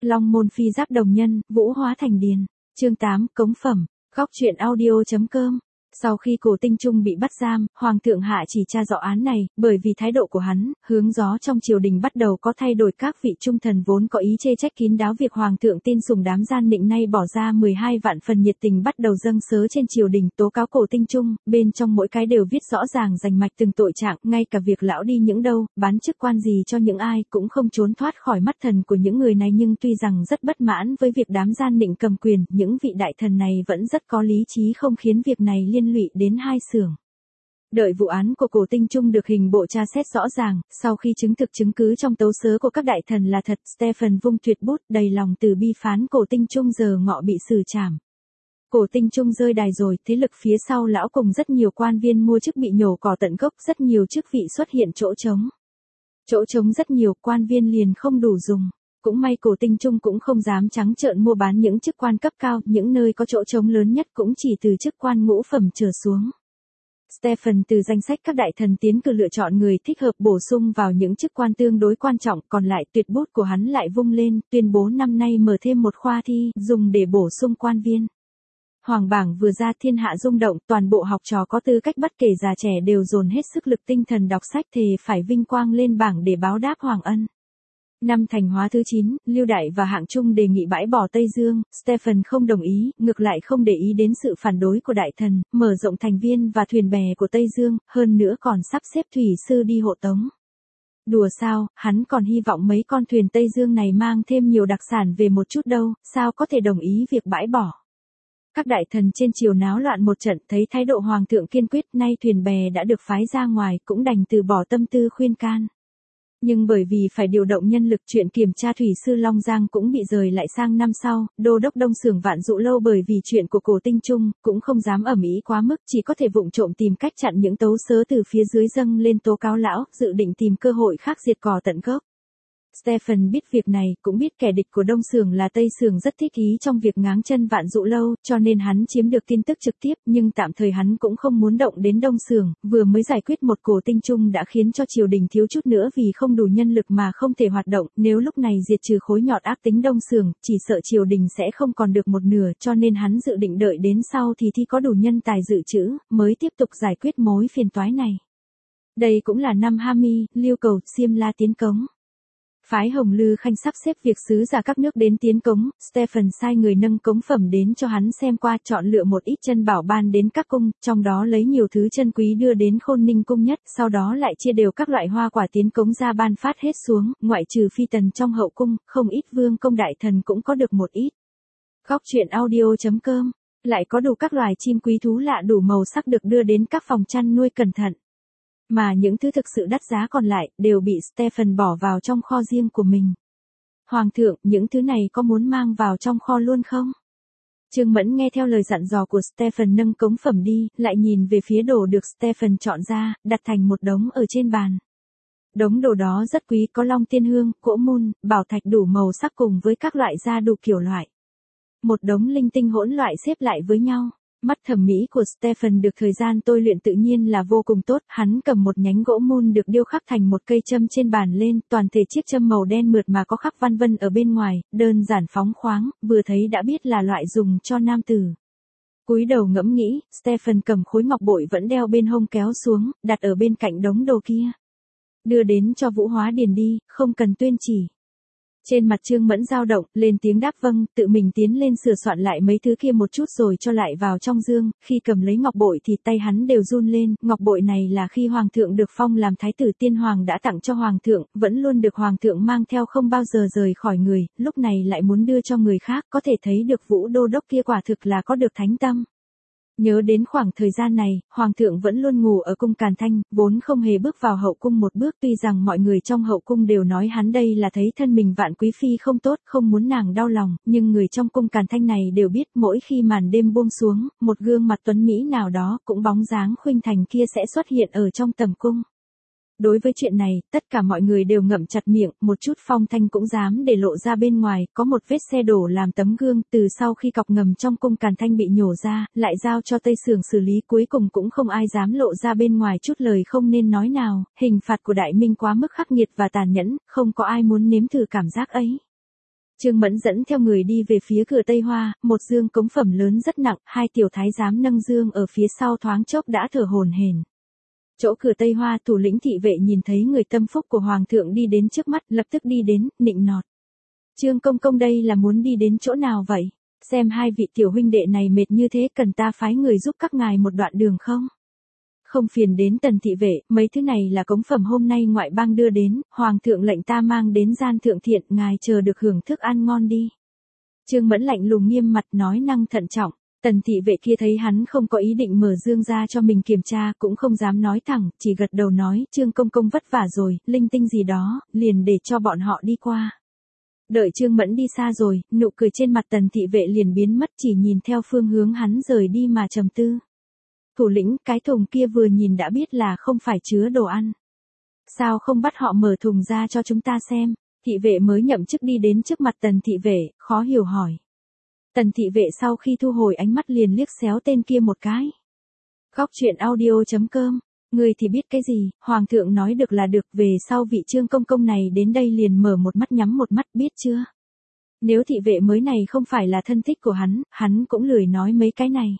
Long môn phi giáp đồng nhân, vũ hóa thành điền. Chương 8, cống phẩm. Góc truyện audio.com. Sau khi Cổ Tinh Trung bị bắt giam, Hoàng thượng hạ chỉ tra rõ án này, bởi vì thái độ của hắn, hướng gió trong triều đình bắt đầu có thay đổi, các vị trung thần vốn có ý chê trách kín đáo việc Hoàng thượng tin sùng đám gian nịnh nay bỏ ra 12 vạn phần nhiệt tình bắt đầu dâng sớ trên triều đình tố cáo Cổ Tinh Trung, bên trong mỗi cái đều viết rõ ràng rành mạch từng tội trạng, ngay cả việc lão đi những đâu, bán chức quan gì cho những ai cũng không trốn thoát khỏi mắt thần của những người này, nhưng tuy rằng rất bất mãn với việc đám gian nịnh cầm quyền, những vị đại thần này vẫn rất có lý trí không khiến việc này liên lụy đến hai xưởng. Đợi vụ án của Cổ Tinh Trung được hình bộ tra xét rõ ràng, sau khi chứng thực chứng cứ trong tấu sớ của các đại thần là thật, Stephen vung tuyệt bút đầy lòng từ bi phán Cổ Tinh Trung giờ ngọ bị xử trảm. Cổ Tinh Trung rơi đài rồi, thế lực phía sau lão cùng rất nhiều quan viên mua chức bị nhổ cỏ tận gốc, rất nhiều chức vị xuất hiện chỗ trống. Chỗ trống rất nhiều, quan viên liền không đủ dùng. Cũng may Cổ Tinh Trung cũng không dám trắng trợn mua bán những chức quan cấp cao, những nơi có chỗ trống lớn nhất cũng chỉ từ chức quan ngũ phẩm trở xuống. Stephen từ danh sách các đại thần tiến cử lựa chọn người thích hợp bổ sung vào những chức quan tương đối quan trọng, còn lại tuyệt bút của hắn lại vung lên, tuyên bố năm nay mở thêm một khoa thi, dùng để bổ sung quan viên. Hoàng bảng vừa ra thiên hạ rung động, toàn bộ học trò có tư cách bất kể già trẻ đều dồn hết sức lực tinh thần đọc sách thề phải vinh quang lên bảng để báo đáp Hoàng ân. Năm Thành Hóa thứ 9, Lưu Đại và Hạng Trung đề nghị bãi bỏ Tây Dương, Stephen không đồng ý, ngược lại không để ý đến sự phản đối của đại thần, mở rộng thành viên và thuyền bè của Tây Dương, hơn nữa còn sắp xếp thủy sư đi hộ tống. Đùa sao, hắn còn hy vọng mấy con thuyền Tây Dương này mang thêm nhiều đặc sản về một chút đâu, sao có thể đồng ý việc bãi bỏ. Các đại thần trên triều náo loạn một trận, thấy thái độ Hoàng thượng kiên quyết, nay thuyền bè đã được phái ra ngoài, cũng đành từ bỏ tâm tư khuyên can. Nhưng bởi vì phải điều động nhân lực, chuyện kiểm tra thủy sư Long Giang cũng bị rời lại sang năm sau, đô đốc Đông Xưởng Vạn Dụ Lâu bởi vì chuyện của Cổ Tinh Trung, cũng không dám ầm ĩ quá mức, chỉ có thể vụng trộm tìm cách chặn những tấu sớ từ phía dưới dâng lên tố cáo lão, dự định tìm cơ hội khác diệt cỏ tận gốc. Stephen biết việc này, cũng biết kẻ địch của Đông Xưởng là Tây Xưởng rất thích ý trong việc ngáng chân Vạn Dụ Lâu, cho nên hắn chiếm được tin tức trực tiếp, nhưng tạm thời hắn cũng không muốn động đến Đông Xưởng, vừa mới giải quyết một Cổ Tinh Trung đã khiến cho triều đình thiếu chút nữa vì không đủ nhân lực mà không thể hoạt động, nếu lúc này diệt trừ khối nhọt ác tính Đông Xưởng, chỉ sợ triều đình sẽ không còn được một nửa, cho nên hắn dự định đợi đến sau thì có đủ nhân tài dự trữ, mới tiếp tục giải quyết mối phiền toái này. Đây cũng là năm Hami, Liêu cầu, Xiêm La tiến cống. Phái Hồng Lư Khanh sắp xếp việc sứ giả các nước đến tiến cống, Stephen sai người nâng cống phẩm đến cho hắn xem qua, chọn lựa một ít chân bảo ban đến các cung, trong đó lấy nhiều thứ chân quý đưa đến Khôn Ninh cung nhất, sau đó lại chia đều các loại hoa quả tiến cống ra ban phát hết xuống, ngoại trừ phi tần trong hậu cung, không ít vương công đại thần cũng có được một ít. Góc truyện audio.com, lại có đủ các loài chim quý thú lạ đủ màu sắc được đưa đến các phòng chăn nuôi cẩn thận. Mà những thứ thực sự đắt giá còn lại, đều bị Stephen bỏ vào trong kho riêng của mình. Hoàng thượng, những thứ này có muốn mang vào trong kho luôn không? Trương Mẫn nghe theo lời dặn dò của Stephen nâng cống phẩm đi, lại nhìn về phía đồ được Stephen chọn ra, đặt thành một đống ở trên bàn. Đống đồ đó rất quý, có long tiên hương, cỗ mun, bảo thạch đủ màu sắc cùng với các loại da đủ kiểu loại. Một đống linh tinh hỗn loại xếp lại với nhau. Mắt thẩm mỹ của Stephen được thời gian tôi luyện tự nhiên là vô cùng tốt, hắn cầm một nhánh gỗ mun được điêu khắc thành một cây châm trên bàn lên, toàn thể chiếc châm màu đen mượt mà có khắc văn vân ở bên ngoài, đơn giản phóng khoáng, vừa thấy đã biết là loại dùng cho nam tử. Cúi đầu ngẫm nghĩ, Stephen cầm khối ngọc bội vẫn đeo bên hông kéo xuống, đặt ở bên cạnh đống đồ kia. Đưa đến cho Vũ Hóa Điền đi, không cần tuyên chỉ. Trên mặt Trương Mẫn dao động, lên tiếng đáp vâng, tự mình tiến lên sửa soạn lại mấy thứ kia một chút rồi cho lại vào trong dương, khi cầm lấy ngọc bội thì tay hắn đều run lên, ngọc bội này là khi Hoàng thượng được phong làm Thái tử Tiên Hoàng đã tặng cho Hoàng thượng, vẫn luôn được Hoàng thượng mang theo không bao giờ rời khỏi người, lúc này lại muốn đưa cho người khác, có thể thấy được Vũ đô đốc kia quả thực là có được thánh tâm. Nhớ đến khoảng thời gian này, Hoàng thượng vẫn luôn ngủ ở cung Càn Thanh, vốn không hề bước vào hậu cung một bước, tuy rằng mọi người trong hậu cung đều nói hắn đây là thấy thân mình Vạn Quý Phi không tốt, không muốn nàng đau lòng, nhưng người trong cung Càn Thanh này đều biết mỗi khi màn đêm buông xuống, một gương mặt tuấn Mỹ nào đó cũng bóng dáng khuynh thành kia sẽ xuất hiện ở trong tầm cung. Đối với chuyện này, tất cả mọi người đều ngậm chặt miệng, một chút phong thanh cũng dám để lộ ra bên ngoài, có một vết xe đổ làm tấm gương, từ sau khi cọc ngầm trong cung Càn Thanh bị nhổ ra, lại giao cho Tây Xưởng xử lý, cuối cùng cũng không ai dám lộ ra bên ngoài chút lời không nên nói nào, hình phạt của Đại Minh quá mức khắc nghiệt và tàn nhẫn, không có ai muốn nếm thử cảm giác ấy. Trương Mẫn dẫn theo người đi về phía cửa Tây Hoa, một dương cống phẩm lớn rất nặng, hai tiểu thái giám nâng dương ở phía sau thoáng chốc đã thở hổn hển. Chỗ cửa Tây Hoa, thủ lĩnh thị vệ nhìn thấy người tâm phúc của hoàng thượng đi đến trước mắt, lập tức đi đến, nịnh nọt. Trương công công đây là muốn đi đến chỗ nào vậy? Xem hai vị tiểu huynh đệ này mệt như thế, cần ta phái người giúp các ngài một đoạn đường không? Không phiền đến Tần thị vệ, mấy thứ này là cống phẩm hôm nay ngoại bang đưa đến, hoàng thượng lệnh ta mang đến gian thượng thiện, ngài chờ được hưởng thức ăn ngon đi. Trương Mẫn lạnh lùng nghiêm mặt nói năng thận trọng. Tần thị vệ kia thấy hắn không có ý định mở dương ra cho mình kiểm tra, cũng không dám nói thẳng, chỉ gật đầu nói, Trương công công vất vả rồi, linh tinh gì đó, liền để cho bọn họ đi qua. Đợi Trương Mẫn đi xa rồi, nụ cười trên mặt Tần thị vệ liền biến mất, chỉ nhìn theo phương hướng hắn rời đi mà trầm tư. Thủ lĩnh, cái thùng kia vừa nhìn đã biết là không phải chứa đồ ăn. Sao không bắt họ mở thùng ra cho chúng ta xem? Thị vệ mới nhậm chức đi đến trước mặt Tần thị vệ, khó hiểu hỏi. Tần thị vệ sau khi thu hồi ánh mắt liền liếc xéo tên kia một cái. Góc truyện audio.com, người thì biết cái gì, hoàng thượng nói được là được, về sau vị Trương công công này đến đây liền mở một mắt nhắm một mắt, biết chưa? Nếu thị vệ mới này không phải là thân thích của hắn cũng lười nói mấy cái này.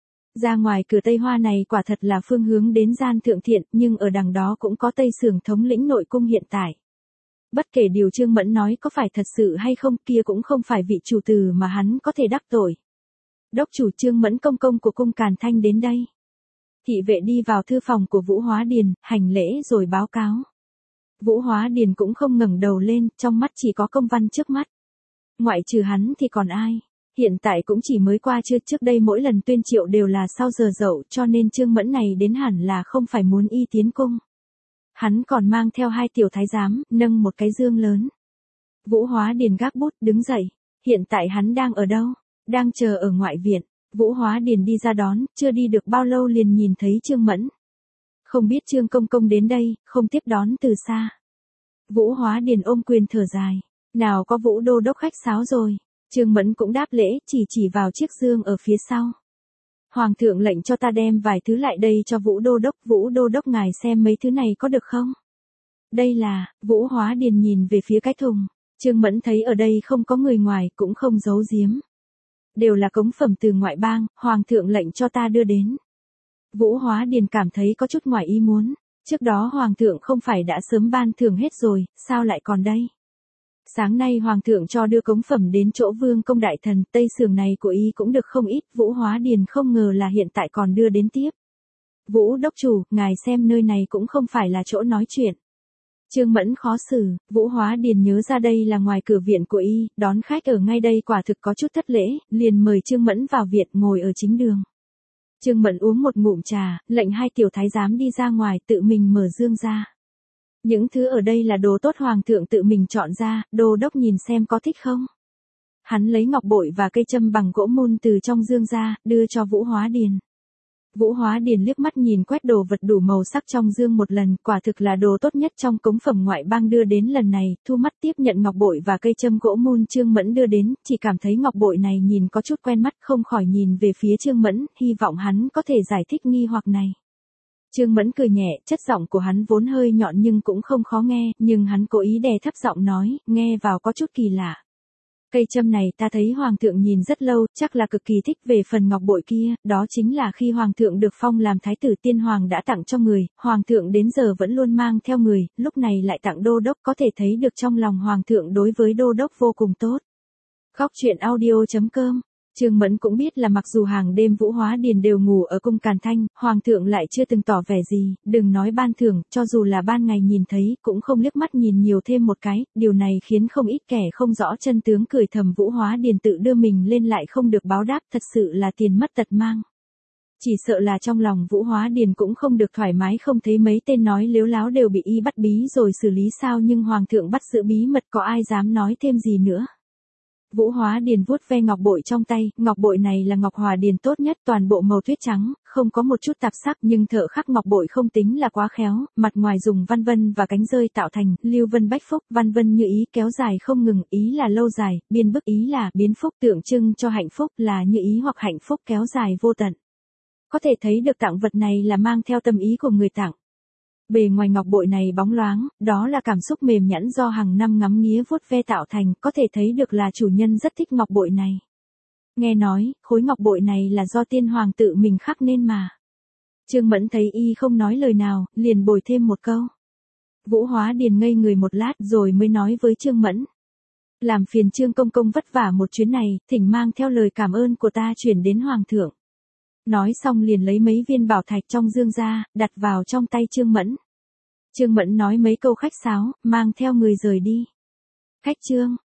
Ra ngoài cửa Tây Hoa này quả thật là phương hướng đến gian thượng thiện, nhưng ở đằng đó cũng có Tây Sưởng thống lĩnh nội cung hiện tại. Bất kể điều Trương Mẫn nói có phải thật sự hay không, kia cũng không phải vị chủ tử mà hắn có thể đắc tội. Đốc chủ Trương Mẫn công công của cung Càn Thanh đến đây. Thị vệ đi vào thư phòng của Vũ Hóa Điền, hành lễ rồi báo cáo. Vũ Hóa Điền cũng không ngẩng đầu lên, trong mắt chỉ có công văn trước mắt. Ngoại trừ hắn thì còn ai? Hiện tại cũng chỉ mới qua trưa, trước đây mỗi lần tuyên triệu đều là sau giờ dậu, cho nên Trương Mẫn này đến hẳn là không phải muốn y tiến cung. Hắn còn mang theo hai tiểu thái giám, nâng một cái dương lớn. Vũ Hóa Điền gác bút đứng dậy. Hiện tại hắn đang ở đâu? Đang chờ ở ngoại viện. Vũ Hóa Điền đi ra đón, chưa đi được bao lâu liền nhìn thấy Trương Mẫn. Không biết Trương công công đến đây, không tiếp đón từ xa. Vũ Hóa Điền ôm quyền thở dài. Nào có Vũ đô đốc khách sáo rồi. Trương Mẫn cũng đáp lễ, chỉ vào chiếc dương ở phía sau. Hoàng thượng lệnh cho ta đem vài thứ lại đây cho Vũ đô đốc ngài xem mấy thứ này có được không? Đây là, Vũ Hóa Điền nhìn về phía cái thùng. Trương Mẫn thấy ở đây không có người ngoài, cũng không giấu giếm. Đều là cống phẩm từ ngoại bang, hoàng thượng lệnh cho ta đưa đến. Vũ Hóa Điền cảm thấy có chút ngoài ý muốn. Trước đó hoàng thượng không phải đã sớm ban thưởng hết rồi, sao lại còn đây? Sáng nay hoàng thượng cho đưa cống phẩm đến chỗ Vương công đại thần, Tây Sưởng này của y cũng được không ít, Vũ Hóa Điền không ngờ là hiện tại còn đưa đến tiếp. Vũ đốc chủ, ngài xem nơi này cũng không phải là chỗ nói chuyện. Trương Mẫn khó xử, Vũ Hóa Điền nhớ ra đây là ngoài cửa viện của y, đón khách ở ngay đây quả thực có chút thất lễ, liền mời Trương Mẫn vào viện ngồi ở chính đường. Trương Mẫn uống một ngụm trà, lệnh hai tiểu thái giám đi ra ngoài tự mình mở dương ra. Những thứ ở đây là đồ tốt hoàng thượng tự mình chọn ra, đô đốc nhìn xem có thích không? Hắn lấy ngọc bội và cây châm bằng gỗ mun từ trong dương ra, đưa cho Vũ Hóa Điền. Vũ Hóa Điền liếc mắt nhìn quét đồ vật đủ màu sắc trong dương một lần, quả thực là đồ tốt nhất trong cống phẩm ngoại bang đưa đến lần này, thu mắt tiếp nhận ngọc bội và cây châm gỗ mun Trương Mẫn đưa đến, chỉ cảm thấy ngọc bội này nhìn có chút quen mắt, không khỏi nhìn về phía Trương Mẫn, hy vọng hắn có thể giải thích nghi hoặc này. Trương Mẫn cười nhẹ, chất giọng của hắn vốn hơi nhọn nhưng cũng không khó nghe, nhưng hắn cố ý đè thấp giọng nói, nghe vào có chút kỳ lạ. Cây châm này ta thấy hoàng thượng nhìn rất lâu, chắc là cực kỳ thích. Về phần ngọc bội kia, đó chính là khi hoàng thượng được phong làm thái tử tiên hoàng đã tặng cho người, hoàng thượng đến giờ vẫn luôn mang theo người, lúc này lại tặng đô đốc, có thể thấy được trong lòng hoàng thượng đối với đô đốc vô cùng tốt. Góc truyện audio.com. Trương Mẫn cũng biết là mặc dù hàng đêm Vũ Hóa Điền đều ngủ ở cung Càn Thanh, hoàng thượng lại chưa từng tỏ vẻ gì, đừng nói ban thưởng, cho dù là ban ngày nhìn thấy, cũng không liếc mắt nhìn nhiều thêm một cái, điều này khiến không ít kẻ không rõ chân tướng cười thầm Vũ Hóa Điền tự đưa mình lên lại không được báo đáp, thật sự là tiền mất tật mang. Chỉ sợ là trong lòng Vũ Hóa Điền cũng không được thoải mái, không thấy mấy tên nói lếu láo đều bị y bắt bí rồi xử lý sao, nhưng hoàng thượng bắt giữ bí mật có ai dám nói thêm gì nữa. Vũ Hóa Điền vuốt ve ngọc bội trong tay, ngọc bội này là ngọc hòa điền tốt nhất, toàn bộ màu tuyết trắng, không có một chút tạp sắc, nhưng thợ khắc ngọc bội không tính là quá khéo, mặt ngoài dùng văn vân và cánh rơi tạo thành, lưu vân bách phúc, văn vân như ý kéo dài không ngừng, ý là lâu dài, biên bức ý là biến phúc, tượng trưng cho hạnh phúc, là như ý hoặc hạnh phúc kéo dài vô tận. Có thể thấy được tặng vật này là mang theo tâm ý của người tặng. Bề ngoài ngọc bội này bóng loáng, đó là cảm xúc mềm nhẵn do hàng năm ngắm nghía vuốt ve tạo thành, có thể thấy được là chủ nhân rất thích ngọc bội này. Nghe nói, khối ngọc bội này là do tiên hoàng tự mình khắc nên mà. Trương Mẫn thấy y không nói lời nào, liền bồi thêm một câu. Vũ Hóa Điền ngây người một lát rồi mới nói với Trương Mẫn. Làm phiền Trương công công vất vả một chuyến này, thỉnh mang theo lời cảm ơn của ta chuyển đến hoàng thượng. Nói xong liền lấy mấy viên bảo thạch trong dương ra, đặt vào trong tay Trương Mẫn. Trương Mẫn nói mấy câu khách sáo, mang theo người rời đi. Khách Trương,